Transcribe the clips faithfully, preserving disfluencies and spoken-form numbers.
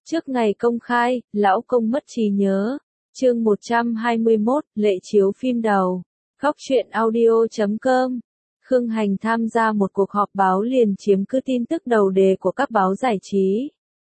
Trước ngày công khai, lão công mất trí nhớ. Chương một trăm hai mươi mốt, lệ chiếu phim đầu. Góc truyện audio chấm com. Khương Hành tham gia một cuộc họp báo liền chiếm cứ tin tức đầu đề của các báo giải trí.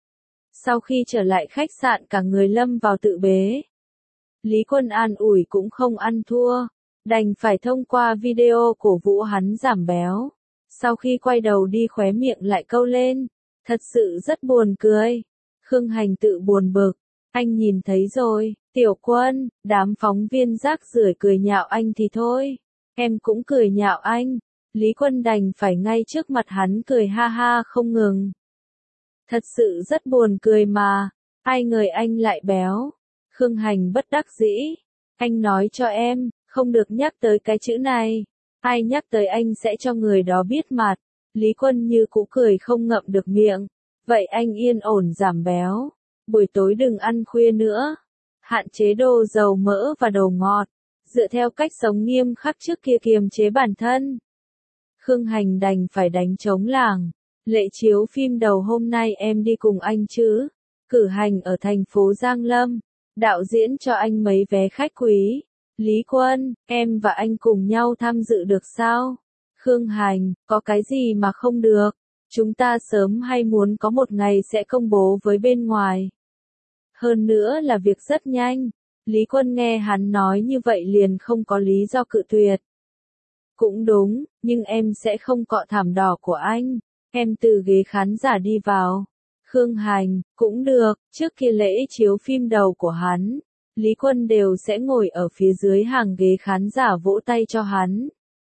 Sau khi trở lại khách sạn cả người lâm vào tự bế. Lý Quân an ủi cũng không ăn thua, đành phải thông qua video cổ vũ hắn giảm béo. Sau khi quay đầu đi khóe miệng lại câu lên, thật sự rất buồn cười. Khương Hành tự buồn bực, anh nhìn thấy rồi, Tiểu Quân, đám phóng viên rác rưởi cười nhạo anh thì thôi, em cũng cười nhạo anh. Lý Quân đành phải ngay trước mặt hắn cười ha ha không ngừng. Thật sự rất buồn cười mà, ai ngờ anh lại béo. Khương Hành bất đắc dĩ, anh nói cho em, không được nhắc tới cái chữ này, ai nhắc tới anh sẽ cho người đó biết mặt. Lý Quân như cũ cười không ngậm được miệng, vậy anh yên ổn giảm béo, buổi tối đừng ăn khuya nữa, hạn chế đồ dầu mỡ và đồ ngọt, dựa theo cách sống nghiêm khắc trước kia kiềm chế bản thân. Khương Hành đành phải đánh trống lảng, lệ chiếu phim đầu hôm nay em đi cùng anh chứ, cử hành ở thành phố Giang Lâm, đạo diễn cho anh mấy vé khách quý. Lý Quân, em và anh cùng nhau tham dự được sao? Khương Hành, có cái gì mà không được, chúng ta sớm hay muốn có một ngày sẽ công bố với bên ngoài. Hơn nữa là việc rất nhanh. Lý Quân nghe hắn nói như vậy liền không có lý do cự tuyệt. Cũng đúng, nhưng em sẽ không cọ thảm đỏ của anh, em từ ghế khán giả đi vào. Khương Hành, cũng được, trước kia lễ chiếu phim đầu của hắn, Lý Quân đều sẽ ngồi ở phía dưới hàng ghế khán giả vỗ tay cho hắn.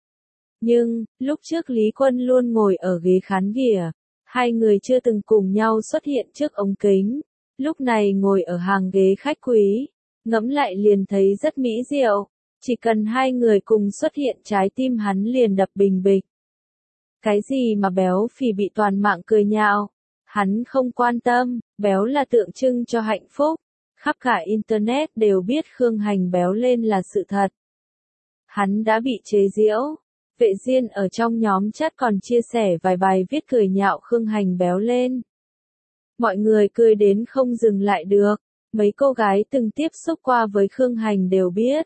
Nhưng, lúc trước Lý Quân luôn ngồi ở ghế khán ghỉa, hai người chưa từng cùng nhau xuất hiện trước ống kính, lúc này ngồi ở hàng ghế khách quý, ngẫm lại liền thấy rất mỹ diệu, chỉ cần hai người cùng xuất hiện trái tim hắn liền đập bình bịch. Cái gì mà béo phì bị toàn mạng cười nhạo, hắn không quan tâm, béo là tượng trưng cho hạnh phúc, khắp cả Internet đều biết Khương Hành béo lên là sự thật. Hắn đã bị chế giễu. Vệ Diên ở trong nhóm chat còn chia sẻ vài bài viết cười nhạo Khương Hành béo lên. Mọi người cười đến không dừng lại được, mấy cô gái từng tiếp xúc qua với Khương Hành đều biết.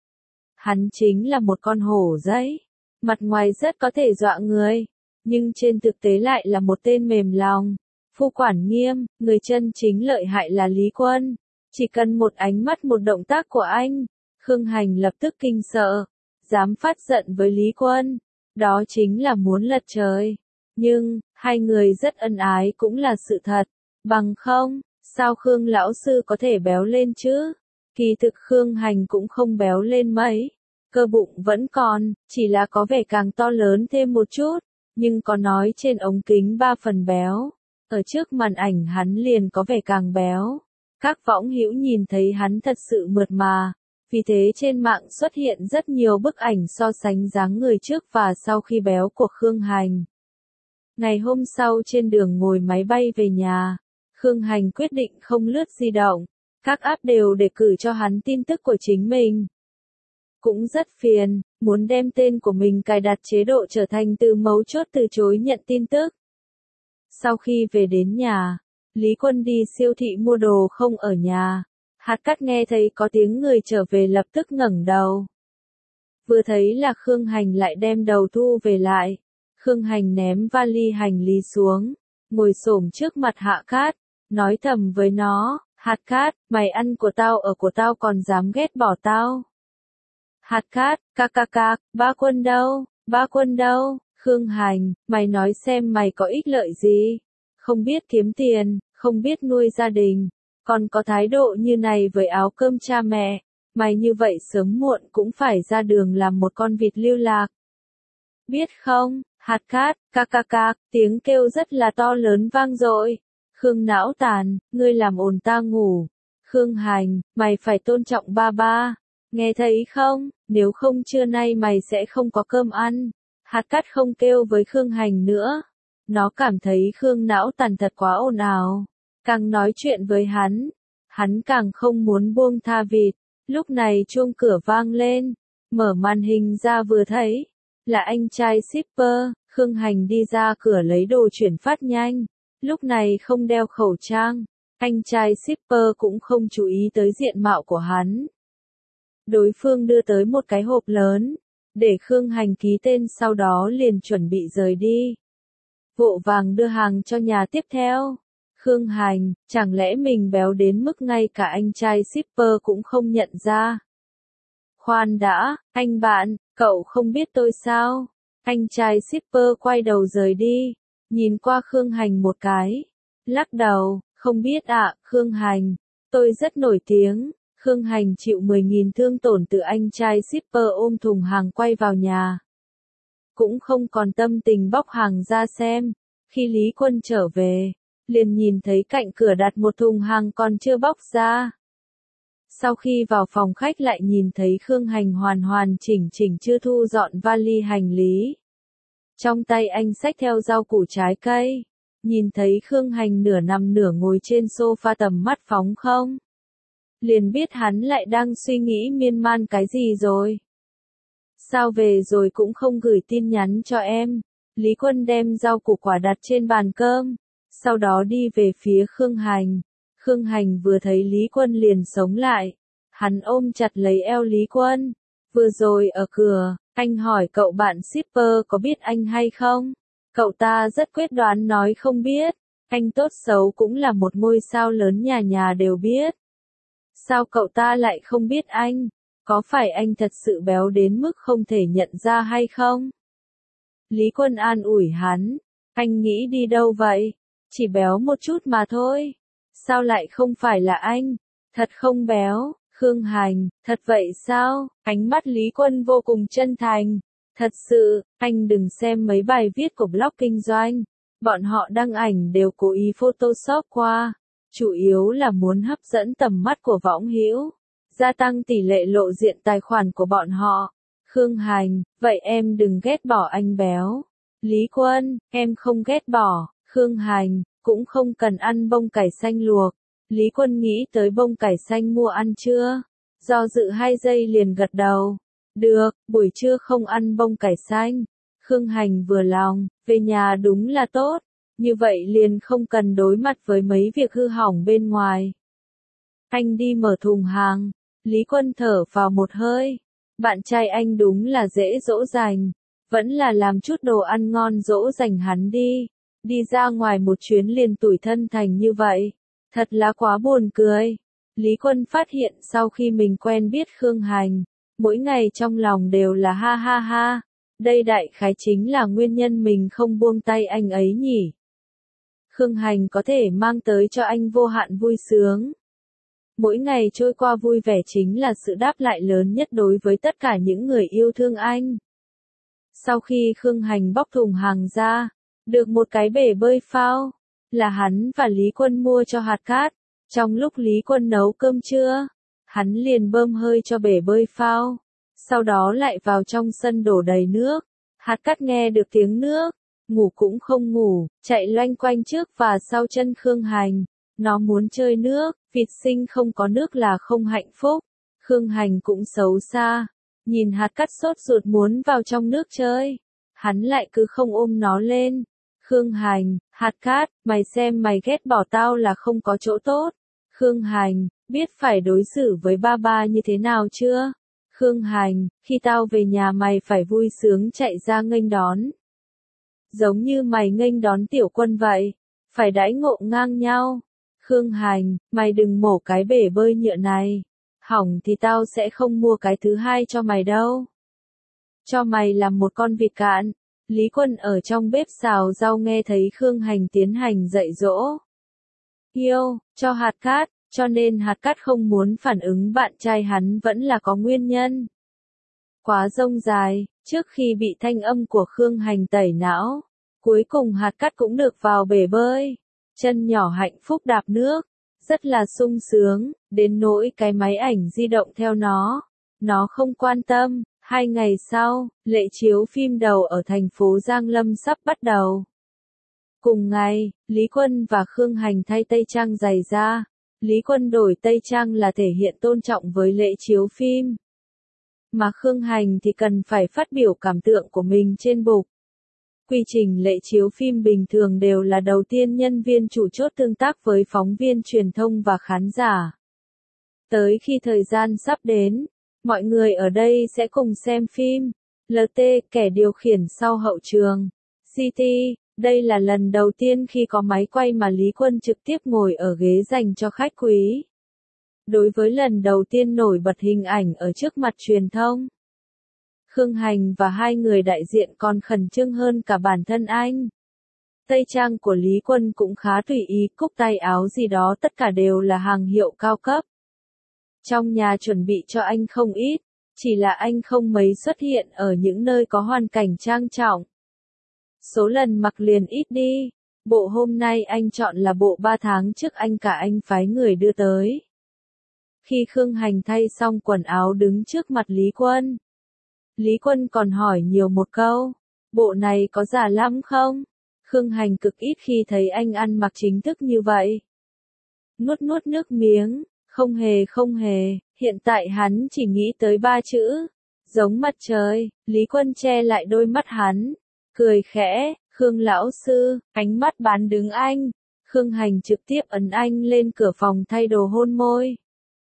Hắn chính là một con hổ giấy, mặt ngoài rất có thể dọa người, nhưng trên thực tế lại là một tên mềm lòng, phu quản nghiêm, người chân chính lợi hại là Lý Quân. Chỉ cần một ánh mắt một động tác của anh, Khương Hành lập tức kinh sợ. Dám phát giận với Lý Quân, đó chính là muốn lật trời. Nhưng, hai người rất ân ái cũng là sự thật, bằng không, sao Khương lão sư có thể béo lên chứ? Kỳ thực Khương Hành cũng không béo lên mấy, cơ bụng vẫn còn, chỉ là có vẻ càng to lớn thêm một chút, nhưng có nói trên ống kính ba phần béo, ở trước màn ảnh hắn liền có vẻ càng béo. Các võng hữu nhìn thấy hắn thật sự mượt mà. Vì thế trên mạng xuất hiện rất nhiều bức ảnh so sánh dáng người trước và sau khi béo của Khương Hành. Ngày hôm sau trên đường ngồi máy bay về nhà, Khương Hành quyết định không lướt di động, các app đều đề cử cho hắn tin tức của chính mình. Cũng rất phiền, muốn đem tên của mình cài đặt chế độ trở thành từ mấu chốt từ chối nhận tin tức. Sau khi về đến nhà, Lý Quân đi siêu thị mua đồ không ở nhà. Hạt Cát nghe thấy có tiếng người trở về lập tức ngẩng đầu. Vừa thấy là Khương Hành lại đem đầu thu về lại. Khương Hành ném vali hành lý xuống, ngồi xổm trước mặt Hạ Cát, nói thầm với nó, Hạt Cát, mày ăn của tao ở của tao còn dám ghét bỏ tao. Hạt Cát, ca ca ca, ba Quân đâu, ba Quân đâu, Khương Hành, mày nói xem mày có ích lợi gì, không biết kiếm tiền, không biết nuôi gia đình. Còn có thái độ như này với áo cơm cha mẹ, mày như vậy sớm muộn cũng phải ra đường làm một con vịt lưu lạc. Biết không, Hạt Cát, ca ca ca, tiếng kêu rất là to lớn vang dội. Khương não tàn, ngươi làm ồn ta ngủ. Khương Hành, mày phải tôn trọng ba ba, nghe thấy không, nếu không trưa nay mày sẽ không có cơm ăn. Hạt Cát không kêu với Khương Hành nữa, nó cảm thấy Khương não tàn thật quá ồn ào. Càng nói chuyện với hắn, hắn càng không muốn buông tha vịt. Lúc này chuông cửa vang lên, mở màn hình ra vừa thấy, là anh trai shipper. Khương Hành đi ra cửa lấy đồ chuyển phát nhanh, lúc này không đeo khẩu trang, Anh trai shipper cũng không chú ý tới diện mạo của hắn. Đối phương đưa tới một cái hộp lớn, để Khương Hành ký tên sau đó liền chuẩn bị rời đi. Vội vàng đưa hàng cho nhà tiếp theo. Khương Hành, chẳng lẽ mình béo đến mức ngay cả anh trai shipper cũng không nhận ra? Khoan đã, anh bạn, cậu không biết tôi sao? Anh trai shipper quay đầu rời đi, nhìn qua Khương Hành một cái, lắc đầu, không biết ạ, à, Khương Hành, tôi rất nổi tiếng. Khương Hành chịu mười nghìn thương tổn từ anh trai shipper ôm thùng hàng quay vào nhà. Cũng không còn tâm tình bóc hàng ra xem. Khi Lý Quân trở về, liền nhìn thấy cạnh cửa đặt một thùng hàng còn chưa bóc ra. Sau khi vào phòng khách lại nhìn thấy Khương Hành hoàn hoàn chỉnh chỉnh chưa thu dọn vali hành lý. Trong tay anh xách theo rau củ trái cây. Nhìn thấy Khương Hành nửa nằm nửa ngồi trên sofa tầm mắt phóng không. Liền biết hắn lại đang suy nghĩ miên man cái gì rồi. Sao về rồi cũng không gửi tin nhắn cho em. Lý Quân đem rau củ quả đặt trên bàn cơm. Sau đó đi về phía Khương Hành. Khương Hành vừa thấy Lý Quân liền sống lại. Hắn ôm chặt lấy eo Lý Quân. Vừa rồi ở cửa, anh hỏi cậu bạn shipper có biết anh hay không? Cậu ta rất quyết đoán nói không biết. Anh tốt xấu cũng là một ngôi sao lớn nhà nhà đều biết. Sao cậu ta lại không biết anh? Có phải anh thật sự béo đến mức không thể nhận ra hay không? Lý Quân an ủi hắn. Anh nghĩ đi đâu vậy? Chỉ béo một chút mà thôi. Sao lại không phải là anh? Thật không béo. Khương Hành, thật vậy sao? Ánh mắt Lý Quân vô cùng chân thành. Thật sự, anh đừng xem mấy bài viết của blog kinh doanh. Bọn họ đăng ảnh đều cố ý photoshop qua. Chủ yếu là muốn hấp dẫn tầm mắt của võng hữu, gia tăng tỷ lệ lộ diện tài khoản của bọn họ. Khương Hành, vậy em đừng ghét bỏ anh béo. Lý Quân, em không ghét bỏ. Khương Hành, cũng không cần ăn bông cải xanh luộc. Lý Quân nghĩ tới bông cải xanh mua ăn chưa? Do dự hai giây liền gật đầu. Được, buổi trưa không ăn bông cải xanh. Khương Hành vừa lòng, về nhà đúng là tốt. Như vậy liền không cần đối mặt với mấy việc hư hỏng bên ngoài. Anh đi mở thùng hàng. Lý Quân thở vào một hơi. Bạn trai anh đúng là dễ dỗ dành. Vẫn là làm chút đồ ăn ngon dỗ dành hắn đi. Đi ra ngoài một chuyến liền tủi thân thành như vậy. Thật là quá buồn cười. Lý Quân phát hiện sau khi mình quen biết Khương Hành, mỗi ngày trong lòng đều là ha ha ha. Đây đại khái chính là nguyên nhân mình không buông tay anh ấy nhỉ. Khương Hành có thể mang tới cho anh vô hạn vui sướng. Mỗi ngày trôi qua vui vẻ chính là sự đáp lại lớn nhất đối với tất cả những người yêu thương anh. Sau khi Khương Hành bóc thùng hàng ra, được một cái bể bơi phao, là hắn và Lý Quân mua cho Hạt Cát. Trong lúc Lý Quân nấu cơm trưa, hắn liền bơm hơi cho bể bơi phao, sau đó lại vào trong sân đổ đầy nước. Hạt Cát nghe được tiếng nước, ngủ cũng không ngủ, chạy loanh quanh trước và sau chân Khương Hành. Nó muốn chơi nước, vịt sinh không có nước là không hạnh phúc. Khương Hành cũng xấu xa, nhìn Hạt Cát sốt ruột muốn vào trong nước chơi, hắn lại cứ không ôm nó lên. Khương Hành, Hạt Cát, mày xem mày ghét bỏ tao là không có chỗ tốt. Khương Hành, biết phải đối xử với ba ba như thế nào chưa? Khương Hành, khi tao về nhà mày phải vui sướng chạy ra nghênh đón. Giống như mày nghênh đón Tiểu Quân vậy, phải đãi ngộ ngang nhau. Khương Hành, mày đừng mổ cái bể bơi nhựa này. Hỏng thì tao sẽ không mua cái thứ hai cho mày đâu. Cho mày làm một con vịt cạn. Lý Quân ở trong bếp xào rau nghe thấy Khương Hành tiến hành dạy dỗ. Yêu, cho Hạt Cát, cho nên Hạt Cát không muốn phản ứng bạn trai hắn vẫn là có nguyên nhân. Quá rông dài, trước khi bị thanh âm của Khương Hành tẩy não, cuối cùng Hạt Cát cũng được vào bể bơi. Chân nhỏ hạnh phúc đạp nước, rất là sung sướng, đến nỗi cái máy ảnh di động theo nó. Nó không quan tâm. Hai ngày sau, lễ chiếu phim đầu ở thành phố Giang Lâm sắp bắt đầu. Cùng ngày, Lý Quân và Khương Hành thay tây trang giày ra. Lý Quân đổi tây trang là thể hiện tôn trọng với lễ chiếu phim. Mà Khương Hành thì cần phải phát biểu cảm tưởng của mình trên bục. Quy trình lễ chiếu phim bình thường đều là đầu tiên nhân viên chủ chốt tương tác với phóng viên truyền thông và khán giả. Tới khi thời gian sắp đến, mọi người ở đây sẽ cùng xem phim. lờ tê, kẻ điều khiển sau hậu trường. xê tê, đây là lần đầu tiên khi có máy quay mà Lý Quân trực tiếp ngồi ở ghế dành cho khách quý. Đối với lần đầu tiên nổi bật hình ảnh ở trước mặt truyền thông, Khương Hành và hai người đại diện còn khẩn trương hơn cả bản thân anh. Tây trang của Lý Quân cũng khá tùy ý, cúc tay áo gì đó tất cả đều là hàng hiệu cao cấp. Trong nhà chuẩn bị cho anh không ít, chỉ là anh không mấy xuất hiện ở những nơi có hoàn cảnh trang trọng. Số lần mặc liền ít đi, bộ hôm nay anh chọn là bộ ba tháng trước anh cả anh phái người đưa tới. Khi Khương Hành thay xong quần áo đứng trước mặt Lý Quân, Lý Quân còn hỏi nhiều một câu, bộ này có giả lắm không? Khương Hành cực ít khi thấy anh ăn mặc chính thức như vậy. Nuốt nuốt nước miếng, không hề không hề, hiện tại hắn chỉ nghĩ tới ba chữ, giống mặt trời. Lý Quân che lại đôi mắt hắn, cười khẽ, Khương lão sư, ánh mắt bán đứng anh. Khương Hành trực tiếp ấn anh lên cửa phòng thay đồ hôn môi.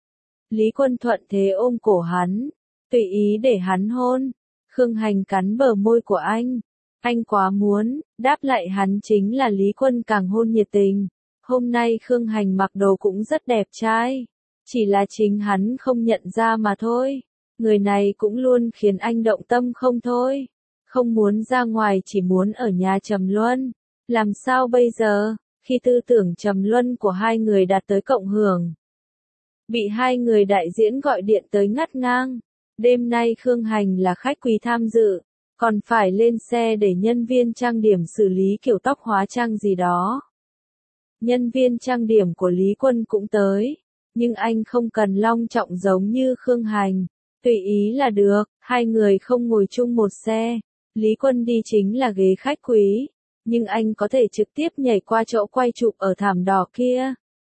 Lý Quân thuận thế ôm cổ hắn, tùy ý để hắn hôn. Khương Hành cắn bờ môi của anh. Anh quá muốn, đáp lại hắn chính là Lý Quân càng hôn nhiệt tình. Hôm nay Khương Hành mặc đồ cũng rất đẹp trai. Chỉ là chính hắn không nhận ra mà thôi. Người này cũng luôn khiến anh động tâm không thôi. Không muốn ra ngoài, chỉ muốn ở nhà trầm luân. Làm sao bây giờ, khi tư tưởng trầm luân của hai người đạt tới cộng hưởng, bị hai người đại diễn gọi điện tới ngắt ngang. Đêm nay Khương Hành là khách quý tham dự, còn phải lên xe để nhân viên trang điểm xử lý kiểu tóc hóa trang gì đó. Nhân viên trang điểm của Lý Quân cũng tới, nhưng anh không cần long trọng giống như Khương Hành, tùy ý là được. Hai người không ngồi chung một xe, Lý Quân đi chính là ghế khách quý, nhưng anh có thể trực tiếp nhảy qua chỗ quay chụp ở thảm đỏ kia.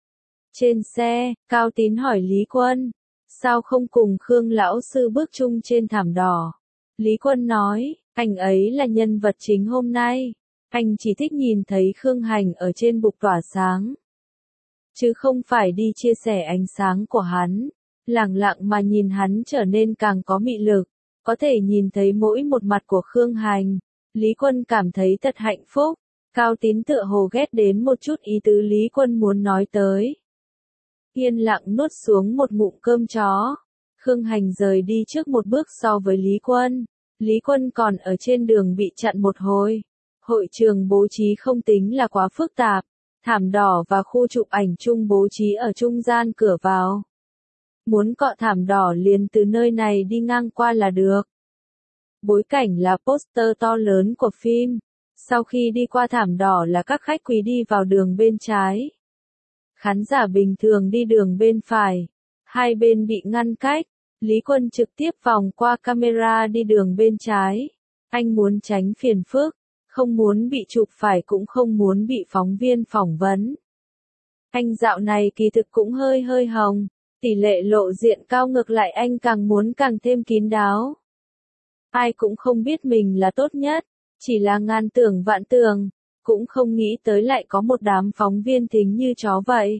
Trên xe, Cao Tín hỏi Lý Quân, sao không cùng Khương lão sư bước chung trên thảm đỏ? Lý Quân nói, anh ấy là nhân vật chính hôm nay, anh chỉ thích nhìn thấy Khương Hành ở trên bục tỏa sáng, chứ không phải đi chia sẻ ánh sáng của hắn. Lẳng lặng mà nhìn hắn trở nên càng có mị lực, có thể nhìn thấy mỗi một mặt của Khương Hành. Lý Quân cảm thấy thật hạnh phúc. Cao Tín tựa hồ ghét đến một chút ý tứ Lý Quân muốn nói tới. Yên lặng nuốt xuống một ngụm cơm chó. Khương Hành rời đi trước một bước so với Lý Quân. Lý Quân còn ở trên đường bị chặn một hồi. Hội trường bố trí không tính là quá phức tạp. Thảm đỏ và khu chụp ảnh chung bố trí ở trung gian cửa vào. Muốn cọ thảm đỏ liền từ nơi này đi ngang qua là được. Bối cảnh là poster to lớn của phim. Sau khi đi qua thảm đỏ là các khách quý đi vào đường bên trái. Khán giả bình thường đi đường bên phải. Hai bên bị ngăn cách. Lý Quân trực tiếp vòng qua camera đi đường bên trái. Anh muốn tránh phiền phức, không muốn bị chụp phải cũng không muốn bị phóng viên phỏng vấn. Anh dạo này kỳ thực cũng hơi hơi hồng, tỷ lệ lộ diện cao, ngược lại anh càng muốn càng thêm kín đáo. Ai cũng không biết mình là tốt nhất, chỉ là ngàn tưởng vạn tưởng, cũng không nghĩ tới lại có một đám phóng viên thính như chó vậy.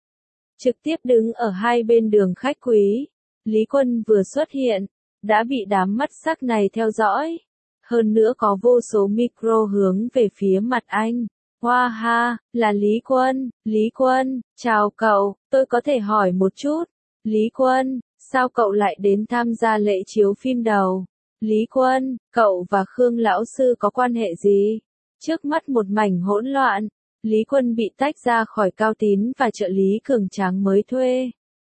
Trực tiếp đứng ở hai bên đường khách quý, Lý Quân vừa xuất hiện, đã bị đám mắt sắc này theo dõi. Hơn nữa có vô số micro hướng về phía mặt anh. Hoa ha, là Lý Quân, Lý Quân, chào cậu, tôi có thể hỏi một chút. Lý Quân, sao cậu lại đến tham gia lễ chiếu phim đầu? Lý Quân, cậu và Khương lão sư có quan hệ gì? Trước mắt một mảnh hỗn loạn, Lý Quân bị tách ra khỏi Cao Tín và trợ lý cường tráng mới thuê.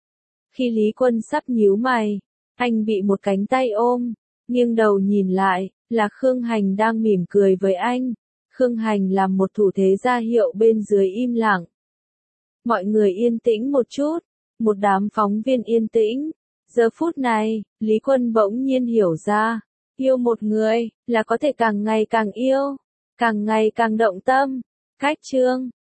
Khi Lý Quân sắp nhíu mày, anh bị một cánh tay ôm, nghiêng đầu nhìn lại, là Khương Hành đang mỉm cười với anh. Khương Hành làm một thủ thế ra hiệu bên dưới im lặng. Mọi người yên tĩnh một chút, một đám phóng viên yên tĩnh. Giờ phút này, Lý Quân bỗng nhiên hiểu ra, yêu một người, là có thể càng ngày càng yêu, càng ngày càng động tâm. Cách chương